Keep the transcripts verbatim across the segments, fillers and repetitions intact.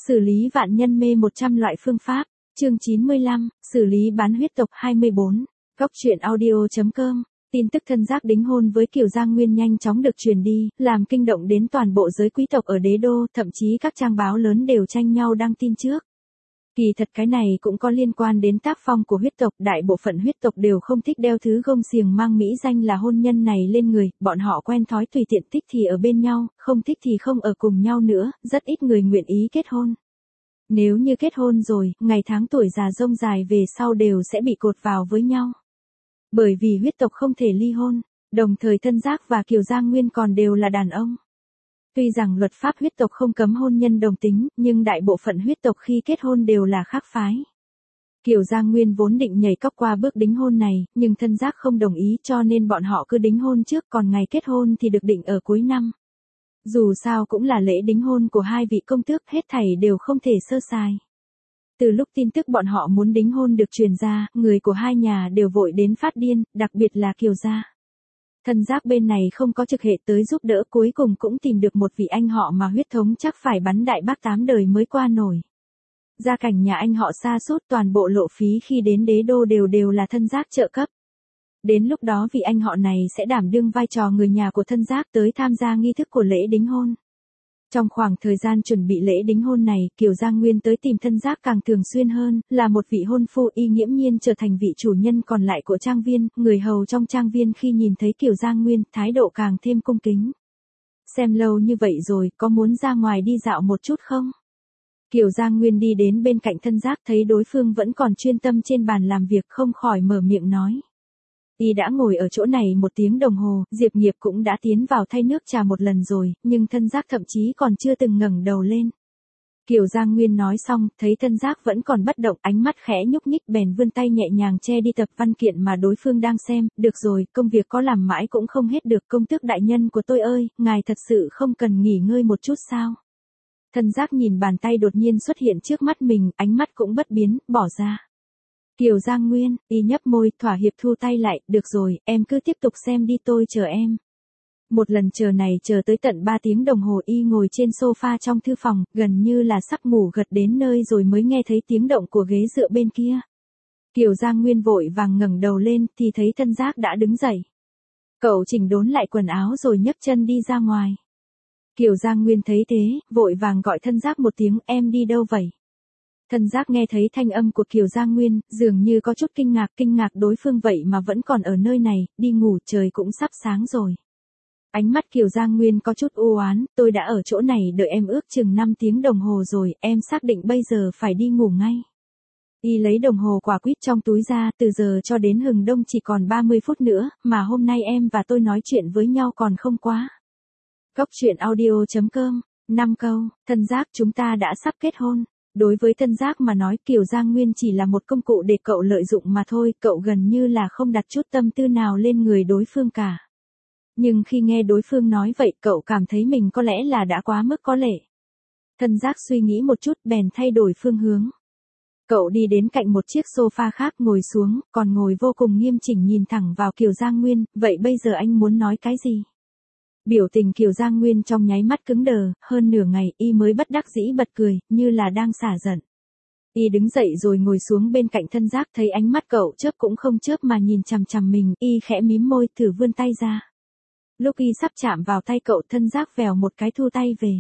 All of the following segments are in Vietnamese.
Xử lý vạn nhân mê một trăm loại phương pháp, chương chín mươi lăm, xử lý bán huyết tộc hai mươi bốn, góc truyện audio chấm com. Tin tức thân giác đính hôn với Kiều Giang Nguyên nhanh chóng được truyền đi, làm kinh động đến toàn bộ giới quý tộc ở đế đô, thậm chí các trang báo lớn đều tranh nhau đăng tin trước. Kỳ thật cái này cũng có liên quan đến tác phong của huyết tộc, đại bộ phận huyết tộc đều không thích đeo thứ gông xiềng mang mỹ danh là hôn nhân này lên người, bọn họ quen thói tùy tiện, thích thì ở bên nhau, không thích thì không ở cùng nhau nữa, rất ít người nguyện ý kết hôn. Nếu như kết hôn rồi, ngày tháng tuổi già rông dài về sau đều sẽ bị cột vào với nhau. Bởi vì huyết tộc không thể ly hôn, đồng thời thân giác và Kiều Giang Nguyên còn đều là đàn ông. Tuy rằng luật pháp huyết tộc không cấm hôn nhân đồng tính, nhưng đại bộ phận huyết tộc khi kết hôn đều là khác phái. Kiều Giang Nguyên vốn định nhảy cóc qua bước đính hôn này, nhưng thân giác không đồng ý cho nên bọn họ cứ đính hôn trước, còn ngày kết hôn thì được định ở cuối năm. Dù sao cũng là lễ đính hôn của hai vị công tước, hết thảy đều không thể sơ sài. Từ lúc tin tức bọn họ muốn đính hôn được truyền ra, người của hai nhà đều vội đến phát điên, đặc biệt là Kiều gia. Thân giác bên này không có trực hệ tới giúp đỡ, cuối cùng cũng tìm được một vị anh họ mà huyết thống chắc phải bắn đại bác tám đời mới qua nổi. Gia cảnh nhà anh họ sa sút, toàn bộ lộ phí khi đến đế đô đều đều là thân giác trợ cấp. Đến lúc đó vị anh họ này sẽ đảm đương vai trò người nhà của thân giác tới tham gia nghi thức của lễ đính hôn. Trong khoảng thời gian chuẩn bị lễ đính hôn này, Kiều Giang Nguyên tới tìm thân giác càng thường xuyên hơn, là một vị hôn phu, y nghiễm nhiên trở thành vị chủ nhân còn lại của trang viên, người hầu trong trang viên khi nhìn thấy Kiều Giang Nguyên, thái độ càng thêm cung kính. Xem lâu như vậy rồi, có muốn ra ngoài đi dạo một chút không? Kiều Giang Nguyên đi đến bên cạnh thân giác, thấy đối phương vẫn còn chuyên tâm trên bàn làm việc, không khỏi mở miệng nói. Y đã ngồi ở chỗ này một tiếng đồng hồ, Diệp Nghiệp cũng đã tiến vào thay nước trà một lần rồi, nhưng thân giác thậm chí còn chưa từng ngẩng đầu lên. Kiều Giang Nguyên nói xong, thấy thân giác vẫn còn bất động, ánh mắt khẽ nhúc nhích, bèn vươn tay nhẹ nhàng che đi tập văn kiện mà đối phương đang xem. Được rồi, công việc có làm mãi cũng không hết được, công tước đại nhân của tôi ơi, ngài thật sự không cần nghỉ ngơi một chút sao? Thân giác nhìn bàn tay đột nhiên xuất hiện trước mắt mình, ánh mắt cũng bất biến, bỏ ra. Kiều Giang Nguyên, y nhấp môi, thỏa hiệp thu tay lại, được rồi, em cứ tiếp tục xem đi, tôi chờ em. Một lần chờ này chờ tới tận ba tiếng đồng hồ, y ngồi trên sofa trong thư phòng, gần như là sắp ngủ gật đến nơi rồi mới nghe thấy tiếng động của ghế dựa bên kia. Kiều Giang Nguyên vội vàng ngẩng đầu lên, thì thấy thân giác đã đứng dậy. Cậu chỉnh đốn lại quần áo rồi nhấc chân đi ra ngoài. Kiều Giang Nguyên thấy thế, vội vàng gọi thân giác một tiếng, em đi đâu vậy? Thân giác nghe thấy thanh âm của Kiều Giang Nguyên, dường như có chút kinh ngạc, kinh ngạc đối phương vậy mà vẫn còn ở nơi này, đi ngủ, trời cũng sắp sáng rồi. Ánh mắt Kiều Giang Nguyên có chút u oán, tôi đã ở chỗ này đợi em ước chừng năm tiếng đồng hồ rồi, em xác định bây giờ phải đi ngủ ngay. Y lấy đồng hồ quả quýt trong túi ra, từ giờ cho đến hừng đông chỉ còn ba mươi phút nữa, mà hôm nay em và tôi nói chuyện với nhau còn không quá. Góc truyện audio chấm com, năm câu, thân giác chúng ta đã sắp kết hôn. Đối với thân giác mà nói, Kiều Giang Nguyên chỉ là một công cụ để cậu lợi dụng mà thôi, cậu gần như là không đặt chút tâm tư nào lên người đối phương cả. Nhưng khi nghe đối phương nói vậy, cậu cảm thấy mình có lẽ là đã quá mức có lệ. Thân giác suy nghĩ một chút, bèn thay đổi phương hướng. Cậu đi đến cạnh một chiếc sofa khác ngồi xuống, còn ngồi vô cùng nghiêm chỉnh nhìn thẳng vào Kiều Giang Nguyên, vậy bây giờ anh muốn nói cái gì? Biểu tình Kiều Giang Nguyên trong nháy mắt cứng đờ, hơn nửa ngày y mới bất đắc dĩ bật cười, như là đang xả giận. Y đứng dậy rồi ngồi xuống bên cạnh thân giác, thấy ánh mắt cậu chớp cũng không chớp mà nhìn chằm chằm mình, y khẽ mím môi, thử vươn tay ra. Lúc y sắp chạm vào tay cậu, thân giác vèo một cái thu tay về.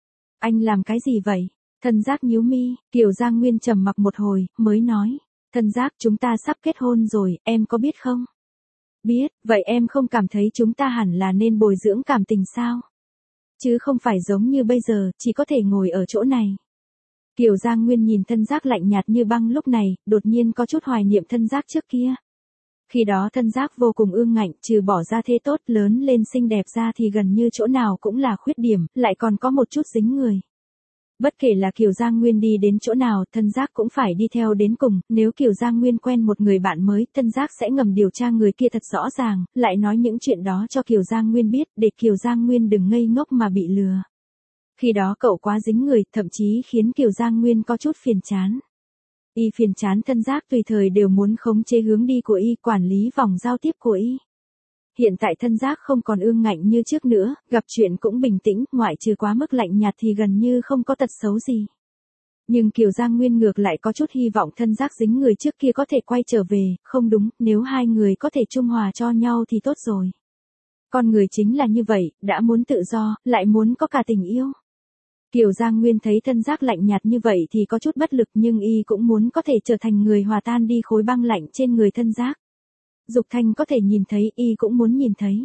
Anh làm cái gì vậy? Thân giác nhíu mi, Kiều Giang Nguyên trầm mặc một hồi, mới nói. Thân giác chúng ta sắp kết hôn rồi, em có biết không? Biết, vậy em không cảm thấy chúng ta hẳn là nên bồi dưỡng cảm tình sao? Chứ không phải giống như bây giờ, chỉ có thể ngồi ở chỗ này. Kiều Giang Nguyên nhìn thân giác lạnh nhạt như băng lúc này, đột nhiên có chút hoài niệm thân giác trước kia. Khi đó thân giác vô cùng ương ngạnh, trừ bỏ ra thế tốt, lớn lên xinh đẹp ra thì gần như chỗ nào cũng là khuyết điểm, lại còn có một chút dính người. Bất kể là Kiều Giang Nguyên đi đến chỗ nào, thân giác cũng phải đi theo đến cùng, nếu Kiều Giang Nguyên quen một người bạn mới, thân giác sẽ ngầm điều tra người kia thật rõ ràng, lại nói những chuyện đó cho Kiều Giang Nguyên biết, để Kiều Giang Nguyên đừng ngây ngốc mà bị lừa. Khi đó cậu quá dính người, thậm chí khiến Kiều Giang Nguyên có chút phiền chán. Y phiền chán thân giác tùy thời đều muốn khống chế hướng đi của y, quản lý vòng giao tiếp của y. Hiện tại thân giác không còn ương ngạnh như trước nữa, gặp chuyện cũng bình tĩnh, ngoại trừ quá mức lạnh nhạt thì gần như không có tật xấu gì. Nhưng Kiều Giang Nguyên ngược lại có chút hy vọng thân giác dính người trước kia có thể quay trở về, không đúng, nếu hai người có thể trung hòa cho nhau thì tốt rồi. Con người chính là như vậy, đã muốn tự do, lại muốn có cả tình yêu. Kiều Giang Nguyên thấy thân giác lạnh nhạt như vậy thì có chút bất lực nhưng y cũng muốn có thể trở thành người hòa tan đi khối băng lạnh trên người thân giác. Dục Thanh có thể nhìn thấy y cũng muốn nhìn thấy.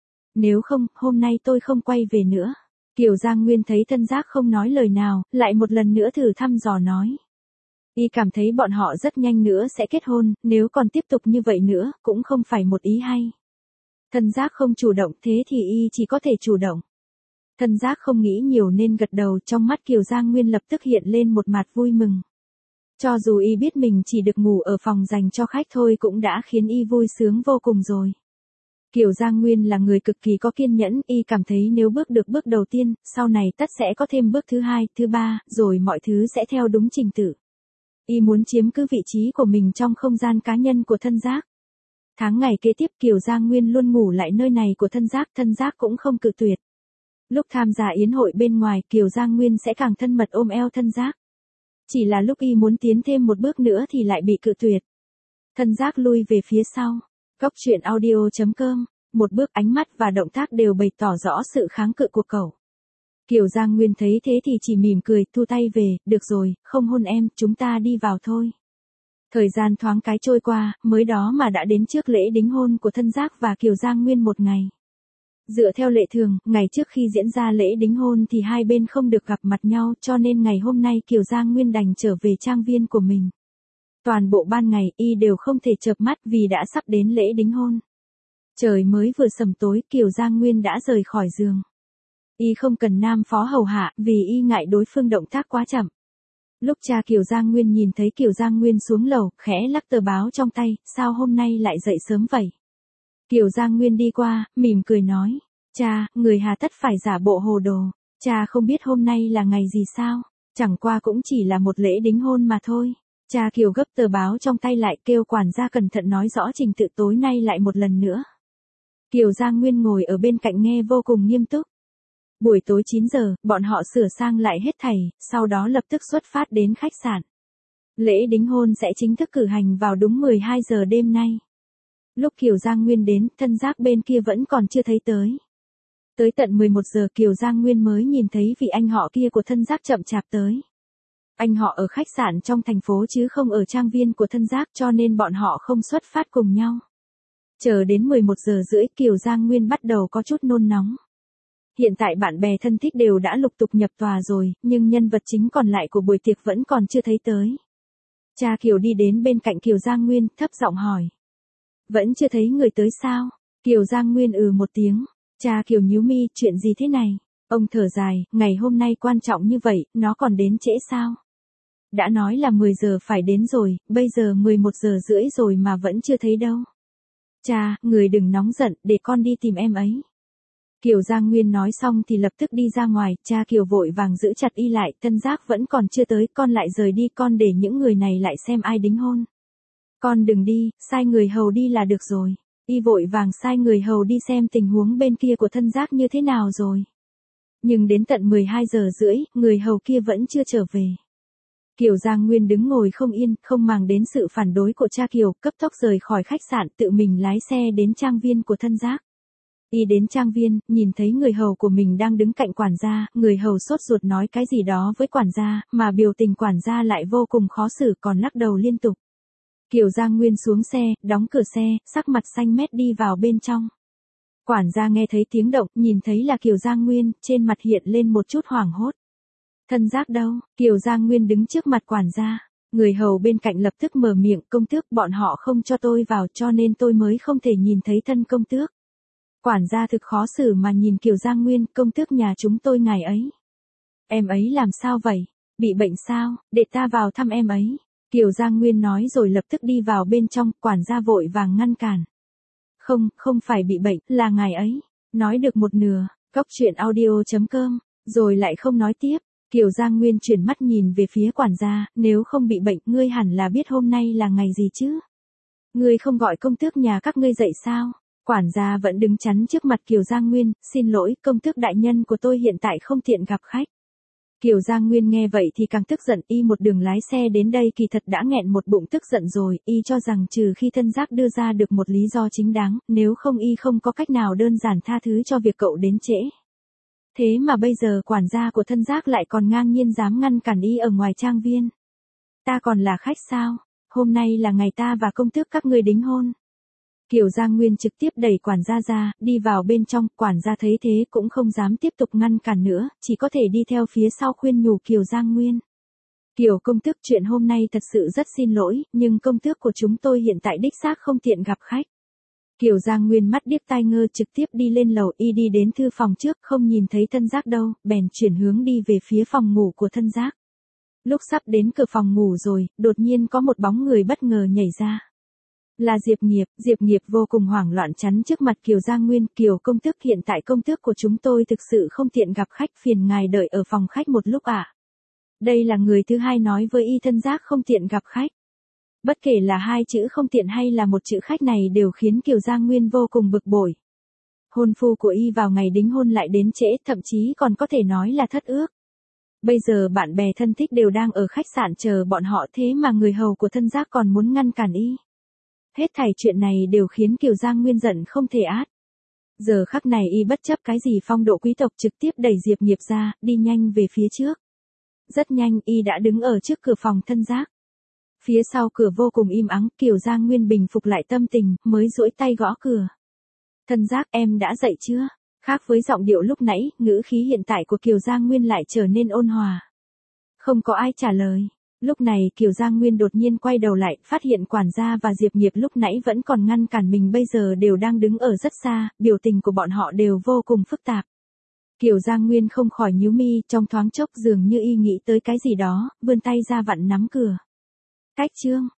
Nếu không, hôm nay tôi không quay về nữa. Kiều Giang Nguyên thấy thân giác không nói lời nào, lại một lần nữa thử thăm dò nói. Y cảm thấy bọn họ rất nhanh nữa sẽ kết hôn, nếu còn tiếp tục như vậy nữa, cũng không phải một ý hay. Thân giác không chủ động thế thì y chỉ có thể chủ động. Thân giác không nghĩ nhiều nên gật đầu, trong mắt Kiều Giang Nguyên lập tức hiện lên một mặt vui mừng. Cho dù y biết mình chỉ được ngủ ở phòng dành cho khách thôi cũng đã khiến y vui sướng vô cùng rồi. Kiều Giang Nguyên là người cực kỳ có kiên nhẫn, y cảm thấy nếu bước được bước đầu tiên, sau này tất sẽ có thêm bước thứ hai, thứ ba, rồi mọi thứ sẽ theo đúng trình tự. Y muốn chiếm cứ vị trí của mình trong không gian cá nhân của thân giác. Tháng ngày kế tiếp Kiều Giang Nguyên luôn ngủ lại nơi này của thân giác, thân giác cũng không cự tuyệt. Lúc tham gia yến hội bên ngoài Kiều Giang Nguyên sẽ càng thân mật ôm eo thân giác. Chỉ là lúc y muốn tiến thêm một bước nữa thì lại bị cự tuyệt. Thân giác lui về phía sau. Góc truyện audio chấm com, một bước ánh mắt và động tác đều bày tỏ rõ sự kháng cự của cậu. Kiều Giang Nguyên thấy thế thì chỉ mỉm cười, thu tay về, được rồi, không hôn em, chúng ta đi vào thôi. Thời gian thoáng cái trôi qua, mới đó mà đã đến trước lễ đính hôn của thân giác và Kiều Giang Nguyên một ngày. Dựa theo lệ thường, ngày trước khi diễn ra lễ đính hôn thì hai bên không được gặp mặt nhau cho nên ngày hôm nay Kiều Giang Nguyên đành trở về trang viên của mình. Toàn bộ ban ngày y đều không thể chợp mắt vì đã sắp đến lễ đính hôn. Trời mới vừa sầm tối Kiều Giang Nguyên đã rời khỏi giường. Y không cần nam phó hầu hạ vì y ngại đối phương động tác quá chậm. Lúc cha Kiều Giang Nguyên nhìn thấy Kiều Giang Nguyên xuống lầu, khẽ lắc tờ báo trong tay, sao hôm nay lại dậy sớm vậy? Kiều Giang Nguyên đi qua, mỉm cười nói, cha, người hà tất phải giả bộ hồ đồ, cha không biết hôm nay là ngày gì sao, chẳng qua cũng chỉ là một lễ đính hôn mà thôi. Cha Kiều gấp tờ báo trong tay lại kêu quản gia cẩn thận nói rõ trình tự tối nay lại một lần nữa. Kiều Giang Nguyên ngồi ở bên cạnh nghe vô cùng nghiêm túc. Buổi tối chín giờ, bọn họ sửa sang lại hết thảy, sau đó lập tức xuất phát đến khách sạn. Lễ đính hôn sẽ chính thức cử hành vào đúng mười hai giờ đêm nay. Lúc Kiều Giang Nguyên đến, thân giác bên kia vẫn còn chưa thấy tới. Tới tận mười một giờ Kiều Giang Nguyên mới nhìn thấy vị anh họ kia của thân giác chậm chạp tới. Anh họ ở khách sạn trong thành phố chứ không ở trang viên của thân giác cho nên bọn họ không xuất phát cùng nhau. Chờ đến mười một giờ rưỡi Kiều Giang Nguyên bắt đầu có chút nôn nóng. Hiện tại bạn bè thân thích đều đã lục tục nhập tòa rồi, nhưng nhân vật chính còn lại của buổi tiệc vẫn còn chưa thấy tới. Cha Kiều đi đến bên cạnh Kiều Giang Nguyên, thấp giọng hỏi. Vẫn chưa thấy người tới sao? Kiều Giang Nguyên ừ một tiếng. Cha Kiều nhíu mi, chuyện gì thế này? Ông thở dài, ngày hôm nay quan trọng như vậy, nó còn đến trễ sao? Đã nói là mười giờ phải đến rồi, bây giờ mười một giờ rưỡi rồi mà vẫn chưa thấy đâu. Cha, người đừng nóng giận, để con đi tìm em ấy. Kiều Giang Nguyên nói xong thì lập tức đi ra ngoài, cha Kiều vội vàng giữ chặt y lại, thân giác vẫn còn chưa tới, con lại rời đi, con để những người này lại xem ai đính hôn. Con đừng đi, sai người hầu đi là được rồi. Y vội vàng sai người hầu đi xem tình huống bên kia của thân giác như thế nào rồi. Nhưng đến tận mười hai giờ rưỡi, người hầu kia vẫn chưa trở về. Kiều Giang Nguyên đứng ngồi không yên, không màng đến sự phản đối của cha Kiều, cấp tốc rời khỏi khách sạn, tự mình lái xe đến trang viên của thân giác. Y đến trang viên, nhìn thấy người hầu của mình đang đứng cạnh quản gia, người hầu sốt ruột nói cái gì đó với quản gia, mà biểu tình quản gia lại vô cùng khó xử còn lắc đầu liên tục. Kiều Giang Nguyên xuống xe, đóng cửa xe, sắc mặt xanh mét đi vào bên trong. Quản gia nghe thấy tiếng động, nhìn thấy là Kiều Giang Nguyên, trên mặt hiện lên một chút hoảng hốt. Thân giác đâu? Kiều Giang Nguyên đứng trước mặt quản gia. Người hầu bên cạnh lập tức mở miệng, công tước, bọn họ không cho tôi vào cho nên tôi mới không thể nhìn thấy thân công tước. Quản gia thực khó xử mà nhìn Kiều Giang Nguyên, công tước nhà chúng tôi ngài ấy. Em ấy làm sao vậy? Bị bệnh sao? Để ta vào thăm em ấy. Kiều Giang Nguyên nói rồi lập tức đi vào bên trong, quản gia vội vàng ngăn cản. Không, không phải bị bệnh, là ngài ấy. Nói được một nửa, góc truyện audio chấm com, rồi lại không nói tiếp. Kiều Giang Nguyên chuyển mắt nhìn về phía quản gia, nếu không bị bệnh, ngươi hẳn là biết hôm nay là ngày gì chứ? Ngươi không gọi công tước nhà các ngươi dậy sao? Quản gia vẫn đứng chắn trước mặt Kiều Giang Nguyên, xin lỗi, công tước đại nhân của tôi hiện tại không tiện gặp khách. Kiều Giang Nguyên nghe vậy thì càng tức giận, y một đường lái xe đến đây kỳ thật đã nghẹn một bụng tức giận rồi, y cho rằng trừ khi thân giác đưa ra được một lý do chính đáng, nếu không y không có cách nào đơn giản tha thứ cho việc cậu đến trễ. Thế mà bây giờ quản gia của thân giác lại còn ngang nhiên dám ngăn cản y ở ngoài trang viên. Ta còn là khách sao? Hôm nay là ngày ta và công tước các ngươi đính hôn. Kiều Giang Nguyên trực tiếp đẩy quản gia ra, đi vào bên trong, quản gia thấy thế cũng không dám tiếp tục ngăn cản nữa, chỉ có thể đi theo phía sau khuyên nhủ Kiều Giang Nguyên. Kiều công tước, chuyện hôm nay thật sự rất xin lỗi, nhưng công tước của chúng tôi hiện tại đích xác không tiện gặp khách. Kiều Giang Nguyên mắt điếc tai ngơ trực tiếp đi lên lầu, y đi đến thư phòng trước, không nhìn thấy thân giác đâu, bèn chuyển hướng đi về phía phòng ngủ của thân giác. Lúc sắp đến cửa phòng ngủ rồi, đột nhiên có một bóng người bất ngờ nhảy ra. Là Diệp Nghiệp. Diệp Nghiệp vô cùng hoảng loạn chắn trước mặt Kiều Giang Nguyên. Kiều công tước, hiện tại công tước của chúng tôi thực sự không tiện gặp khách, phiền ngài đợi ở phòng khách một lúc ạ. À. Đây là người thứ hai nói với y thân giác không tiện gặp khách. Bất kể là hai chữ không tiện hay là một chữ khách này đều khiến Kiều Giang Nguyên vô cùng bực bội. Hôn phu của y vào ngày đính hôn lại đến trễ, thậm chí còn có thể nói là thất ước. Bây giờ bạn bè thân thích đều đang ở khách sạn chờ bọn họ, thế mà người hầu của thân giác còn muốn ngăn cản y. Hết thảy chuyện này đều khiến Kiều Giang Nguyên giận không thể át. Giờ khắc này y bất chấp cái gì phong độ quý tộc trực tiếp đẩy Diệp Nghiệp ra, đi nhanh về phía trước. Rất nhanh y đã đứng ở trước cửa phòng thân giác. Phía sau cửa vô cùng im ắng, Kiều Giang Nguyên bình phục lại tâm tình, mới duỗi tay gõ cửa. Thân giác, em đã dậy chưa? Khác với giọng điệu lúc nãy, ngữ khí hiện tại của Kiều Giang Nguyên lại trở nên ôn hòa. Không có ai trả lời. Lúc này Kiều Giang Nguyên đột nhiên quay đầu lại, phát hiện quản gia và Diệp Nghiệp lúc nãy vẫn còn ngăn cản mình bây giờ đều đang đứng ở rất xa, biểu tình của bọn họ đều vô cùng phức tạp. Kiều Giang Nguyên không khỏi nhíu mi, trong thoáng chốc dường như y nghĩ tới cái gì đó, vươn tay ra vặn nắm cửa. Cách chương